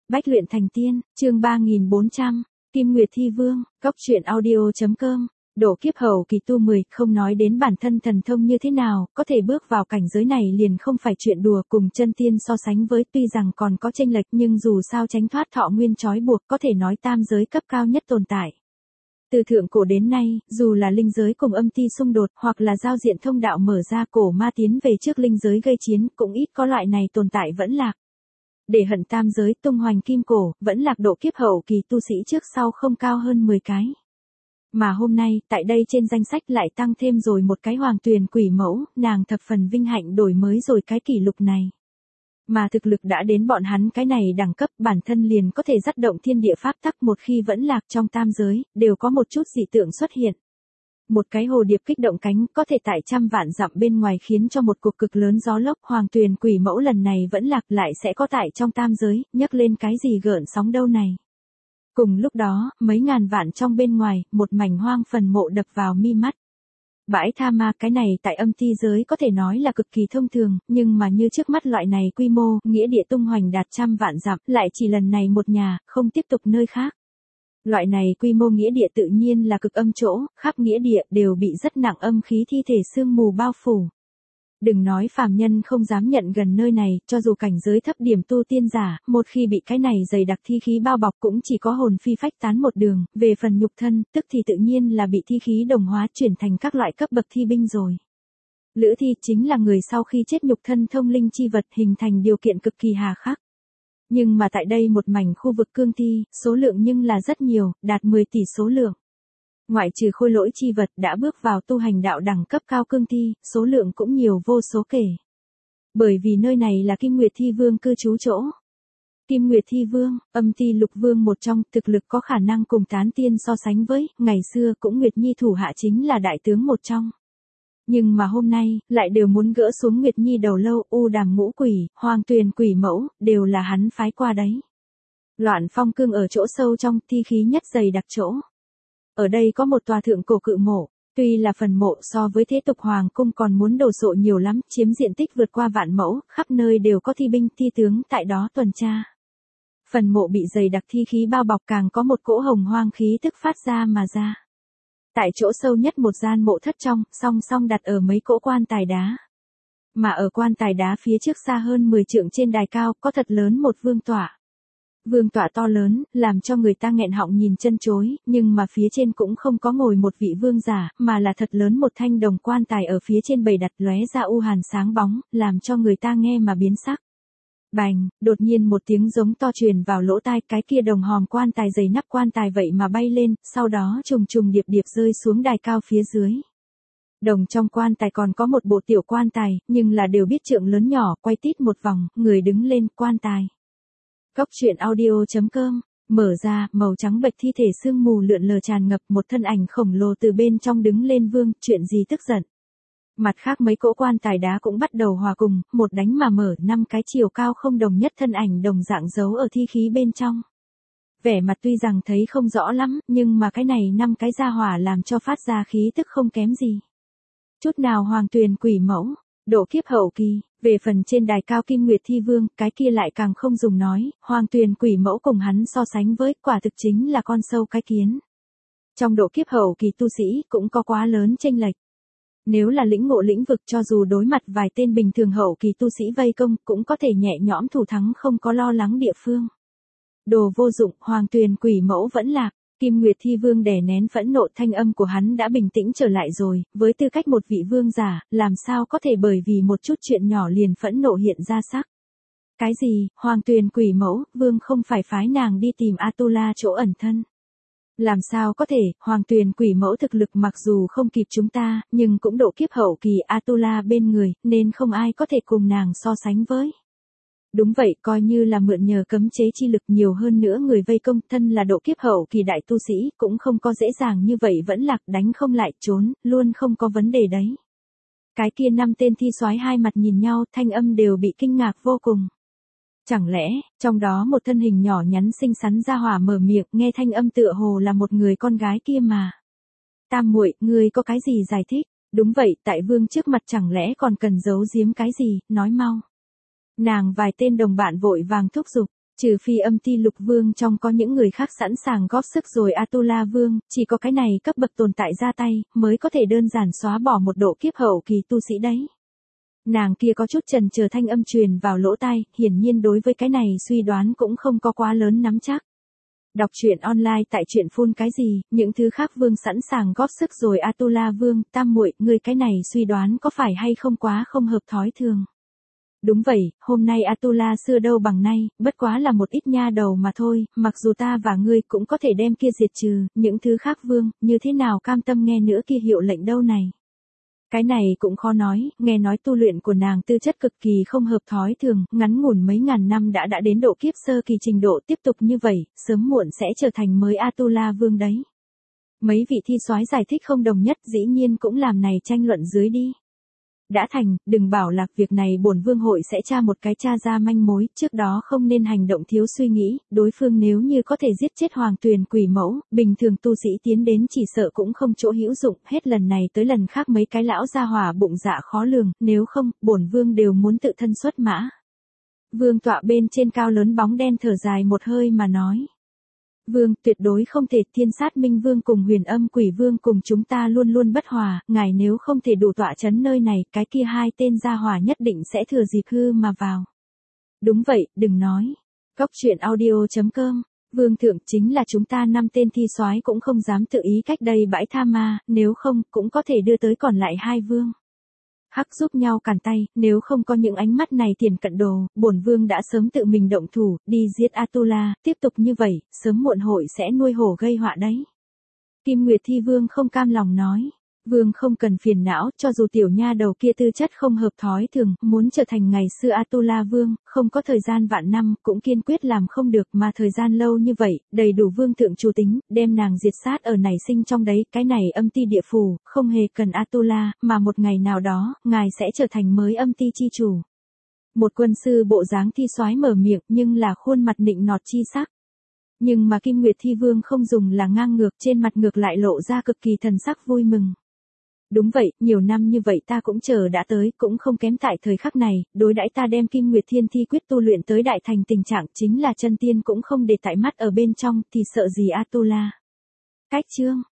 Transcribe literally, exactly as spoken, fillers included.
Bách luyện thành tiên, chương ba nghìn bốn trăm, Kim Nguyệt Thi Vương, Cốc truyện audio.com. Độ kiếp hậu kỳ tu mười, không nói đến bản thân thần thông như thế nào, có thể bước vào cảnh giới này liền không phải chuyện đùa, cùng chân tiên so sánh với, tuy rằng còn có chênh lệch nhưng dù sao tránh thoát thọ nguyên trói buộc, có thể nói tam giới cấp cao nhất tồn tại. Từ thượng cổ đến nay, dù là linh giới cùng âm ti xung đột, hoặc là giao diện thông đạo mở ra, cổ ma tiến về trước linh giới gây chiến, cũng ít có loại này tồn tại vẫn lạc. Để hận tam giới tung hoành kim cổ, vẫn lạc độ kiếp hậu kỳ tu sĩ trước sau không cao hơn mười cái. Mà hôm nay, tại đây trên danh sách lại tăng thêm rồi một cái hoàng tuyền quỷ mẫu, nàng thập phần vinh hạnh đổi mới rồi cái kỷ lục này. Mà thực lực đã đến bọn hắn cái này đẳng cấp, bản thân liền có thể dắt động thiên địa pháp tắc, một khi vẫn lạc trong tam giới, đều có một chút dị tượng xuất hiện. Một cái hồ điệp kích động cánh, có thể tại trăm vạn dặm bên ngoài khiến cho một cuộc cực lớn gió lốc, hoàng tuyền quỷ mẫu lần này vẫn lạc lại sẽ có tại trong tam giới, nhấc lên cái gì gợn sóng đâu này. Cùng lúc đó, mấy ngàn vạn trong bên ngoài, một mảnh hoang phần mộ đập vào mi mắt. Bãi tha ma, cái này tại âm ti giới có thể nói là cực kỳ thông thường, nhưng mà như trước mắt loại này quy mô, nghĩa địa tung hoành đạt trăm vạn dặm, lại chỉ lần này một nhà, không tiếp tục nơi khác. Loại này quy mô nghĩa địa tự nhiên là cực âm chỗ, khắp nghĩa địa đều bị rất nặng âm khí thi thể sương mù bao phủ. Đừng nói phàm nhân không dám nhận gần nơi này, cho dù cảnh giới thấp điểm tu tiên giả, một khi bị cái này dày đặc thi khí bao bọc cũng chỉ có hồn phi phách tán một đường, về phần nhục thân, tức thì tự nhiên là bị thi khí đồng hóa chuyển thành các loại cấp bậc thi binh rồi. Lữ thi chính là người sau khi chết nhục thân thông linh chi vật hình thành điều kiện cực kỳ hà khắc. Nhưng mà tại đây một mảnh khu vực cương thi, số lượng nhưng là rất nhiều, đạt mười tỷ số lượng. Ngoại trừ khôi lỗi chi vật đã bước vào tu hành đạo đẳng cấp cao cương thi, số lượng cũng nhiều vô số kể. Bởi vì nơi này là Kim Nguyệt Thi Vương cư trú chỗ. Kim Nguyệt Thi Vương, âm ti lục vương một trong, thực lực có khả năng cùng tán tiên so sánh với, ngày xưa cũng Nguyệt Nhi thủ hạ chính là đại tướng một trong. Nhưng mà hôm nay, lại đều muốn gỡ xuống Nguyệt Nhi đầu lâu, u đàm ngũ quỷ, hoàng tuyền quỷ mẫu, đều là hắn phái qua đấy. Loạn phong cương ở chỗ sâu trong, thi khí nhất dày đặc chỗ. Ở đây có một tòa thượng cổ cự mộ, tuy là phần mộ so với thế tục hoàng cung còn muốn đồ sộ nhiều lắm, chiếm diện tích vượt qua vạn mẫu, khắp nơi đều có thi binh thi tướng tại đó tuần tra. Phần mộ bị dày đặc thi khí bao bọc, càng có một cỗ hồng hoang khí tức phát ra mà ra. Tại chỗ sâu nhất một gian mộ thất trong, song song đặt ở mấy cỗ quan tài đá. Mà ở quan tài đá phía trước xa hơn mười trượng trên đài cao, có thật lớn một vương tọa. Vương tọa to lớn, làm cho người ta nghẹn họng nhìn chân chối, nhưng mà phía trên cũng không có ngồi một vị vương giả, mà là thật lớn một thanh đồng quan tài ở phía trên bày đặt lóe ra u hàn sáng bóng, làm cho người ta nghe mà biến sắc. Bành, đột nhiên một tiếng giống to truyền vào lỗ tai, cái kia đồng hòm quan tài dày nắp quan tài vậy mà bay lên, sau đó trùng trùng điệp điệp rơi xuống đài cao phía dưới. Đồng trong quan tài còn có một bộ tiểu quan tài, nhưng là đều biết trượng lớn nhỏ, quay tít một vòng, người đứng lên quan tài. Cốc truyện audio.com, mở ra, màu trắng bệch thi thể sương mù lượn lờ tràn ngập, một thân ảnh khổng lồ từ bên trong đứng lên. Vương, chuyện gì tức giận? Mặt khác mấy cỗ quan tài đá cũng bắt đầu hòa cùng, một đánh mà mở, năm cái chiều cao không đồng nhất thân ảnh đồng dạng giấu ở thi khí bên trong. Vẻ mặt tuy rằng thấy không rõ lắm, nhưng mà cái này năm cái gia hỏa làm cho phát ra khí tức không kém gì. Chút nào hoàng tuyền quỷ mẫu, độ kiếp hậu kỳ. Về phần trên đài cao Kim Nguyệt Thi Vương, cái kia lại càng không dùng nói, hoàng tuyền quỷ mẫu cùng hắn so sánh với, quả thực chính là con sâu cái kiến. Trong độ kiếp hậu kỳ tu sĩ, cũng có quá lớn chênh lệch. Nếu là lĩnh ngộ lĩnh vực, cho dù đối mặt vài tên bình thường hậu kỳ tu sĩ vây công, cũng có thể nhẹ nhõm thủ thắng, không có lo lắng địa phương. Đồ vô dụng, hoàng tuyền quỷ mẫu vẫn lạc. Kim Nguyệt Thi Vương đè nén phẫn nộ, thanh âm của hắn đã bình tĩnh trở lại rồi, với tư cách một vị vương giả, làm sao có thể bởi vì một chút chuyện nhỏ liền phẫn nộ hiện ra sắc. Cái gì, hoàng tuyền quỷ mẫu, vương không phải phái nàng đi tìm Atula chỗ ẩn thân. Làm sao có thể, hoàng tuyền quỷ mẫu thực lực mặc dù không kịp chúng ta, nhưng cũng độ kiếp hậu kỳ Atula bên người, nên không ai có thể cùng nàng so sánh với. Đúng vậy, coi như là mượn nhờ cấm chế chi lực nhiều hơn nữa người vây công, thân là độ kiếp hậu kỳ đại tu sĩ, cũng không có dễ dàng như vậy vẫn lạc, đánh không lại trốn, luôn không có vấn đề đấy. Cái kia năm tên thi soái hai mặt nhìn nhau, thanh âm đều bị kinh ngạc vô cùng. Chẳng lẽ, trong đó một thân hình nhỏ nhắn xinh xắn ra hỏa mở miệng, nghe thanh âm tựa hồ là một người con gái kia mà. Tam muội, ngươi có cái gì giải thích? Đúng vậy, tại vương trước mặt chẳng lẽ còn cần giấu giếm cái gì, nói mau. Nàng vài tên đồng bạn vội vàng thúc giục, Trừ phi âm ti lục vương trong có những người khác sẵn sàng góp sức rồi Atula vương, chỉ có cái này cấp bậc tồn tại ra tay, mới có thể đơn giản xóa bỏ một độ kiếp hậu kỳ tu sĩ đấy. Nàng kia có chút chần chờ thanh âm truyền vào lỗ tai, hiển nhiên đối với cái này suy đoán cũng không có quá lớn nắm chắc. Đọc truyện online tại truyện phun cái gì, những thứ khác vương sẵn sàng góp sức rồi Atula vương, tam muội, ngươi cái này suy đoán có phải hay không quá không hợp thói thường. Đúng vậy, hôm nay Atula xưa đâu bằng nay, bất quá là một ít nha đầu mà thôi, mặc dù ta và ngươi cũng có thể đem kia diệt trừ, những thứ khác vương, như thế nào cam tâm nghe nữa kia hiệu lệnh đâu này. Cái này cũng khó nói, nghe nói tu luyện của nàng tư chất cực kỳ không hợp thói thường, ngắn ngủn mấy ngàn năm đã đã đến độ kiếp sơ kỳ trình độ tiếp tục như vậy, sớm muộn sẽ trở thành mới Atula vương đấy. Mấy vị thi soái giải thích không đồng nhất dĩ nhiên cũng làm này tranh luận dưới đi. Đã thành, đừng bảo lạc việc này bổn vương hội sẽ tra một cái tra ra manh mối, trước đó không nên hành động thiếu suy nghĩ, đối phương nếu như có thể giết chết hoàng tuyền quỷ mẫu, bình thường tu sĩ tiến đến chỉ sợ cũng không chỗ hữu dụng, hết lần này tới lần khác mấy cái lão gia hỏa bụng dạ khó lường, nếu không, bổn vương đều muốn tự thân xuất mã. Vương tọa bên trên cao lớn bóng đen thở dài một hơi mà nói. Vương, tuyệt đối không thể, Thiên Sát Minh Vương cùng Huyền Âm Quỷ Vương cùng chúng ta luôn luôn bất hòa, ngài nếu không thể đủ tọa chấn nơi này, cái kia hai tên gia hỏa nhất định sẽ thừa dịp hư mà vào. Đúng vậy, đừng nói. Cốc truyện audio chấm com, Vương thượng chính là chúng ta năm tên thi soái cũng không dám tự ý cách đây bãi tha ma, nếu không, cũng có thể đưa tới còn lại hai vương. Hắc giúp nhau cản tay, nếu không có những ánh mắt này tiền cận đồ, bổn vương đã sớm tự mình động thủ, đi giết Atula, tiếp tục như vậy, sớm muộn hội sẽ nuôi hổ gây họa đấy. Kim Nguyệt Thi Vương không cam lòng nói, vương không cần phiền não, cho dù tiểu nha đầu kia tư chất không hợp thói thường, muốn trở thành ngày xưa Atula vương, không có thời gian vạn năm, cũng kiên quyết làm không được mà thời gian lâu như vậy, đầy đủ vương thượng chủ tính, đem nàng diệt sát ở nảy sinh trong đấy, cái này âm ti địa phủ, không hề cần Atula, mà một ngày nào đó, ngài sẽ trở thành mới âm ti chi chủ. Một quân sư bộ dáng thi soái mở miệng nhưng là khuôn mặt nịnh nọt chi sắc. Nhưng mà Kim Nguyệt Thi Vương không dùng là ngang ngược, trên mặt ngược lại lộ ra cực kỳ thần sắc vui mừng. Đúng vậy, nhiều năm như vậy ta cũng chờ đã tới, cũng không kém tại thời khắc này, đối đãi ta đem Kim Nguyệt Thiên Thi quyết tu luyện tới đại thành tình trạng chính là chân tiên cũng không để tại mắt ở bên trong, thì sợ gì Atula. Cách chương